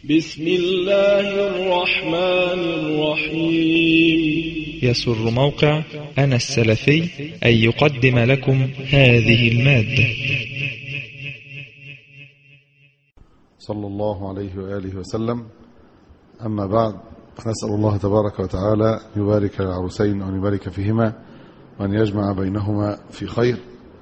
بسم الله الرحمن الرحيم. يسر موقع أنا السلفي أن يقدم لكم هذه المادة. صلى الله عليه وآله وسلم. أما بعد، نسأل الله تبارك وتعالى أن يبارك العروسين وأن يبارك فيهما وأن يجمع بينهما في خير.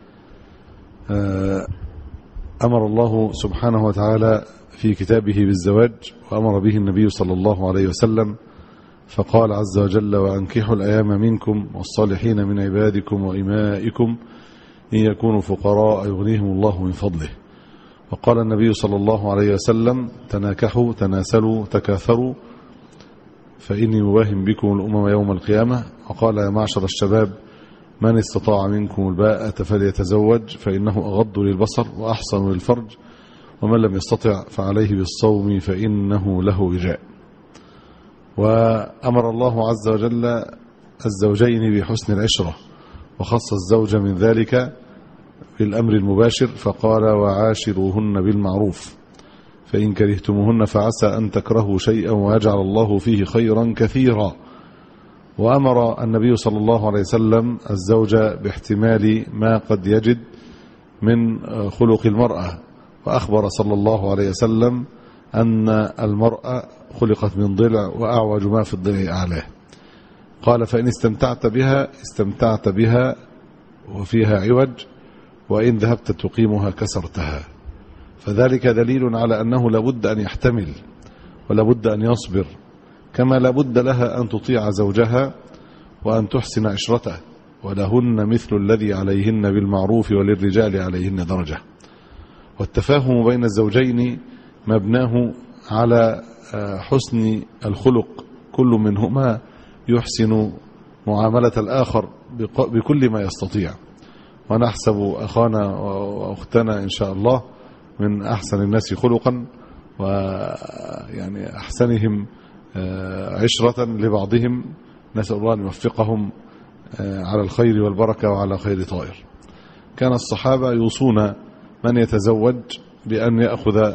أمر الله سبحانه وتعالى في كتابه بالزواج، وأمر به النبي صلى الله عليه وسلم، فقال عز وجل: وأنكحوا الأيام منكم والصالحين من عبادكم وإمائكم إن يكونوا فقراء يغنيهم الله من فضله. وقال النبي صلى الله عليه وسلم: تناكحوا تناسلوا تكاثروا فإني مباهم بكم الأمم يوم القيامة. وقال: يا معشر الشباب من استطاع منكم الباءة فليتزوج فإنه أغض للبصر وأحصن للفرج، ومن لم يستطع فعليه بالصوم فإنه له وجاء. وأمر الله عز وجل الزوجين بحسن العشرة، وخص الزوج من ذلك بالأمر المباشر فقال: وعاشروهن بالمعروف فإن كرهتموهن فعسى أن تكرهوا شيئا ويجعل الله فيه خيرا كثيرا. وأمر النبي صلى الله عليه وسلم الزوج باحتمال ما قد يجد من خلق المرأة، وأخبر صلى الله عليه وسلم أن المرأة خلقت من ضلع وأعوج ما في الضلع أعلاه. قال: فإن استمتعت بها وفيها عوج، وإن ذهبت تقيمها كسرتها. فذلك دليل على أنه لابد أن يحتمل ولابد أن يصبر، كما لابد لها أن تطيع زوجها وأن تحسن عشرته، ولهن مثل الذي عليهن بالمعروف وللرجال عليهن درجة. والتفاهم بين الزوجين مبناه على حسن الخلق، كل منهما يحسن معاملة الآخر بكل ما يستطيع. ونحسب أخانا وأختنا إن شاء الله من أحسن الناس خلقا، ويعني أحسنهم عشرة لبعضهم. نسأل الله أن يوفقهم على الخير والبركة وعلى خير طائر. كان الصحابة يوصون من يتزوج بأن يأخذ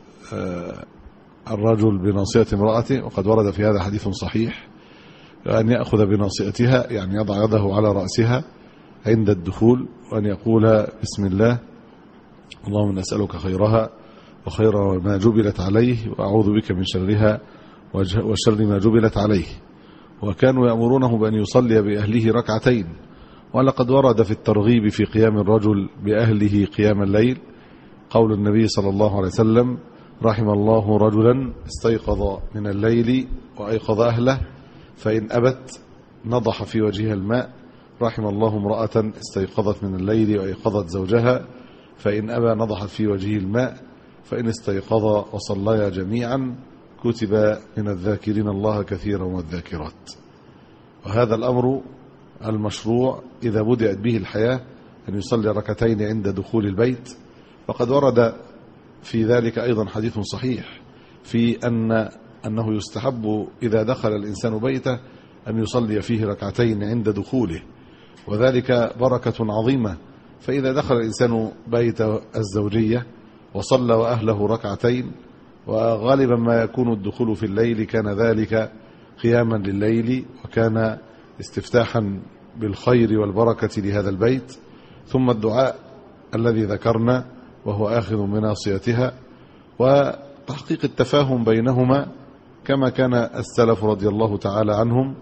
الرجل بناصية امرأته، وقد ورد في هذا حديث صحيح، أن يأخذ بناصيتها يعني يضع يده على رأسها عند الدخول، وأن يقول: بسم الله اللهم نسألك خيرها وخير ما جبلت عليه، وأعوذ بك من شرها وشر ما جبلت عليه. وكانوا يأمرونه بأن يصلي بأهله ركعتين. ولقد ورد في الترغيب في قيام الرجل بأهله قيام الليل قول النبي صلى الله عليه وسلم: رحم الله رجلا استيقظ من الليل وأيقظ أهله فإن أبت نضح في وجهها الماء. رحم الله امرأة استيقظت من الليل وأيقظت زوجها فإن أبى نضحت في وجهه الماء. فإن استيقظا وصليا جميعا كتب من الذاكرين الله كثيرا والذاكرات. وهذا الأمر المشروع إذا بدأت به الحياة أن يصلي ركعتين عند دخول البيت. فقد ورد في ذلك أيضا حديث صحيح في أنه يستحب إذا دخل الإنسان بيته أن يصلي فيه ركعتين عند دخوله، وذلك بركة عظيمة. فإذا دخل الإنسان بيت الزوجية وصلى وأهله ركعتين، وغالبا ما يكون الدخول في الليل كان ذلك قياما لليل، وكان استفتاحا بالخير والبركة لهذا البيت، ثم الدعاء الذي ذكرنا وهو آخذ بناصيتها، وتحقيق التفاهم بينهما كما كان السلف رضي الله تعالى عنهم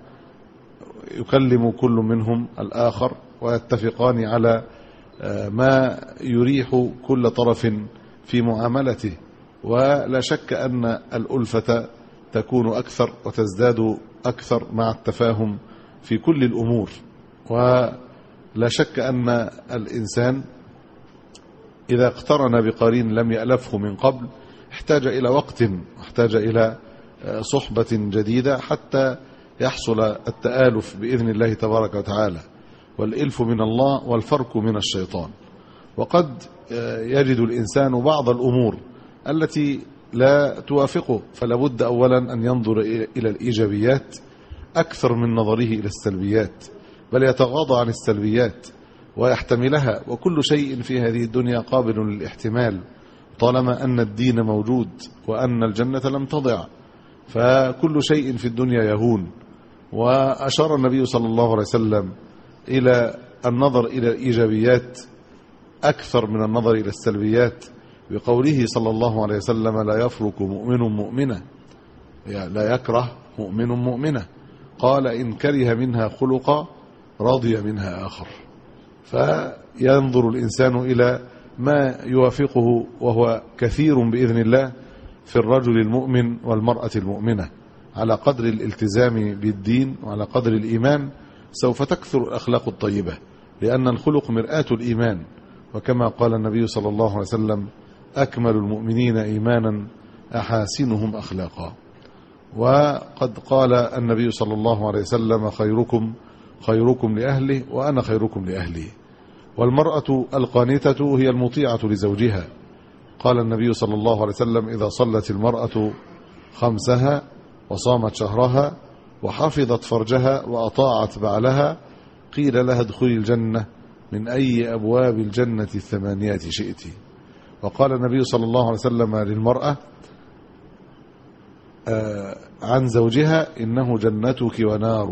يكلم كل منهم الآخر ويتفقان على ما يريح كل طرف في معاملته. ولا شك أن الألفة تكون أكثر وتزداد أكثر مع التفاهم في كل الأمور. ولا شك أن الإنسان إذا اقترن بقرين لم يألفه من قبل احتاج إلى وقت واحتاج إلى صحبة جديدة حتى يحصل التآلف بإذن الله تبارك وتعالى. والإلف من الله والفرق من الشيطان. وقد يجد الإنسان بعض الأمور التي لا توافقه، فلا بد أولا أن ينظر إلى الإيجابيات أكثر من نظره إلى السلبيات، بل يتغاضى عن السلبيات ويحتملها. وكل شيء في هذه الدنيا قابل للاحتمال. طالما أن الدين موجود وأن الجنة لم تضع، فكل شيء في الدنيا يهون. وأشار النبي صلى الله عليه وسلم إلى النظر إلى الإيجابيات أكثر من النظر إلى السلبيات بقوله صلى الله عليه وسلم: لا يفرق مؤمن مؤمنة، يعني لا يكره مؤمن مؤمنة. قال: إن كره منها خلقا رضي منها آخر. فينظر الإنسان إلى ما يوافقه، وهو كثير بإذن الله، في الرجل المؤمن والمرأة المؤمنة. على قدر الالتزام بالدين وعلى قدر الإيمان سوف تكثر الأخلاق الطيبة، لأن الخلق مرآة الإيمان. وكما قال النبي صلى الله عليه وسلم: أكمل المؤمنين إيمانا أحاسنهم أخلاقا. وقد قال النبي صلى الله عليه وسلم: خيركم لأهله وأنا خيركم لأهلي. والمرأة القانتة هي المطيعة لزوجها. قال النبي صلى الله عليه وسلم: إذا صلت المرأة خمسها وصامت شهرها وحفظت فرجها وأطاعت بعلها قيل لها ادخلي الجنة من أي أبواب الجنة الثمانية شئت. وقال النبي صلى الله عليه وسلم للمرأة عن زوجها: إنه جنتك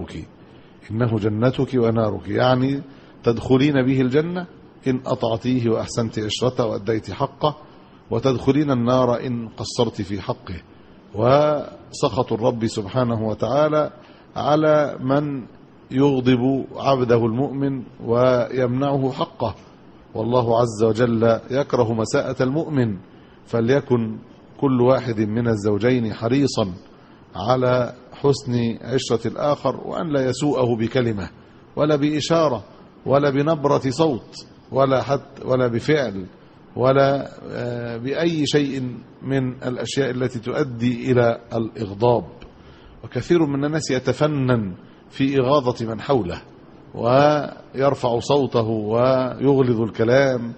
ونارك، يعني تدخلين به الجنة إن أطعتيه وأحسنت عشرته وأديت حقه، وتدخلين النار إن قصرت في حقه. وسخط الرب سبحانه وتعالى على من يغضب عبده المؤمن ويمنعه حقه، والله عز وجل يكره مساءة المؤمن. فليكن كل واحد من الزوجين حريصا على حسن عشرة الآخر، وأن لا يسوءه بكلمة ولا بإشارة ولا بنبرة صوت ولا بفعل ولا بأي شيء من الأشياء التي تؤدي إلى الإغضاب. وكثير من الناس يتفنن في إغاظة من حوله ويرفع صوته ويغلظ الكلام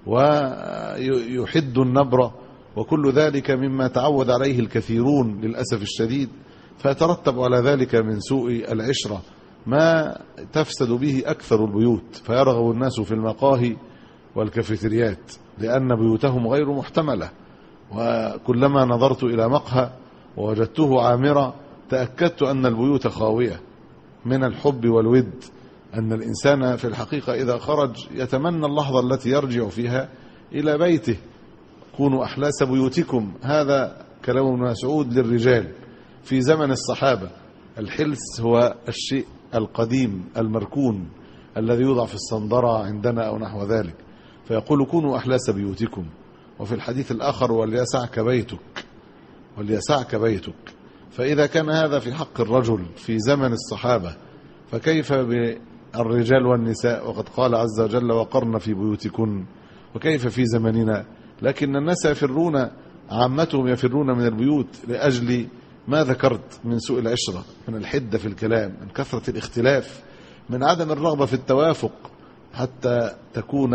ويحد النبرة، وكل ذلك مما تعود عليه الكثيرون للأسف الشديد، فيترتب على ذلك من سوء العشرة ما تفسد به أكثر البيوت، فيرغب الناس في المقاهي والكافيتريات لأن بيوتهم غير محتملة. وكلما نظرت إلى مقهى ووجدته عامرة تأكدت أن البيوت خاوية من الحب والود، أن الإنسان في الحقيقة إذا خرج يتمنى اللحظة التي يرجع فيها إلى بيته. كونوا أحلاس بيوتكم، هذا كلام ابن مسعود للرجال في زمن الصحابة. الحلس هو الشيء القديم المركون الذي يوضع في الصندرة عندنا أو نحو ذلك، فيقول: كونوا أحلاس بيوتكم. وفي الحديث الآخر: وليسعك بيتك. فإذا كان هذا في حق الرجل في زمن الصحابة، فكيف بالرجال والنساء؟ وقد قال عز وجل: وقرن في بيوتكن. وكيف في زمننا؟ لكن الناس يفرون، عامتهم يفرون من البيوت لأجل ما ذكرت من سوء العشرة، من الحدة في الكلام، من كثرة الاختلاف، من عدم الرغبة في التوافق، حتى تكون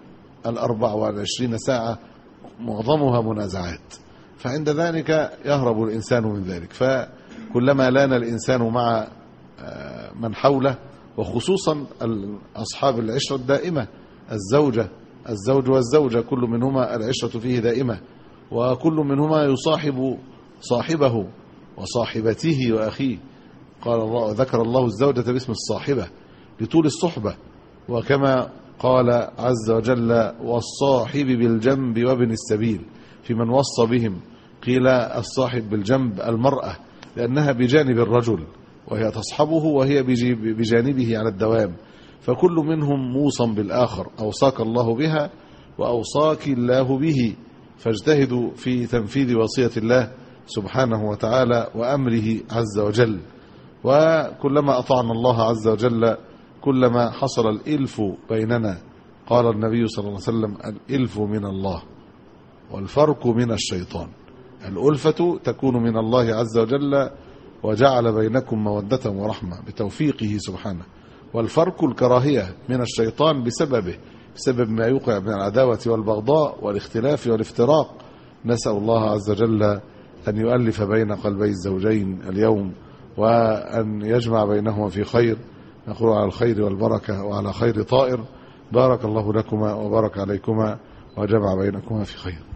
24 ساعة معظمها منازعات. فعند ذلك يهرب الإنسان من ذلك. فكلما لان الإنسان مع من حوله، وخصوصا أصحاب العشرة الدائمة، الزوج والزوجة، كل منهما العشرة فيه دائمة، وكل منهما يصاحب صاحبه وصاحبته وأخيه. ذكر الله الزوجة باسم الصاحبة لطول الصحبة. وكما قال عز وجل: والصاحب بالجنب وابن السبيل، في من وصى بهم قيل الصاحب بالجنب المرأة، لأنها بجانب الرجل وهي تصحبه وهي بجانبه على الدوام، فكل منهم موصى بالآخر. أوصاك الله بها وأوصاك الله به، فاجتهدوا في تنفيذ وصية الله سبحانه وتعالى وأمره عز وجل. وكلما أطعنا الله عز وجل كلما حصل الإلف بيننا. قال النبي صلى الله عليه وسلم: الإلف من الله والفرق من الشيطان. الألفة تكون من الله عز وجل وجعل بينكم مودة ورحمة بتوفيقه سبحانه، والفرق الكراهية من الشيطان بسبب ما يوقع من العداوة والبغضاء والاختلاف والافتراق. نسأل الله عز وجل أن يؤلف بين قلبي الزوجين اليوم، وأن يجمع بينهما في خير. نقول على الخير والبركة وعلى خير طائر. بارك الله لكما وبارك عليكما وجمع بينكما في خير.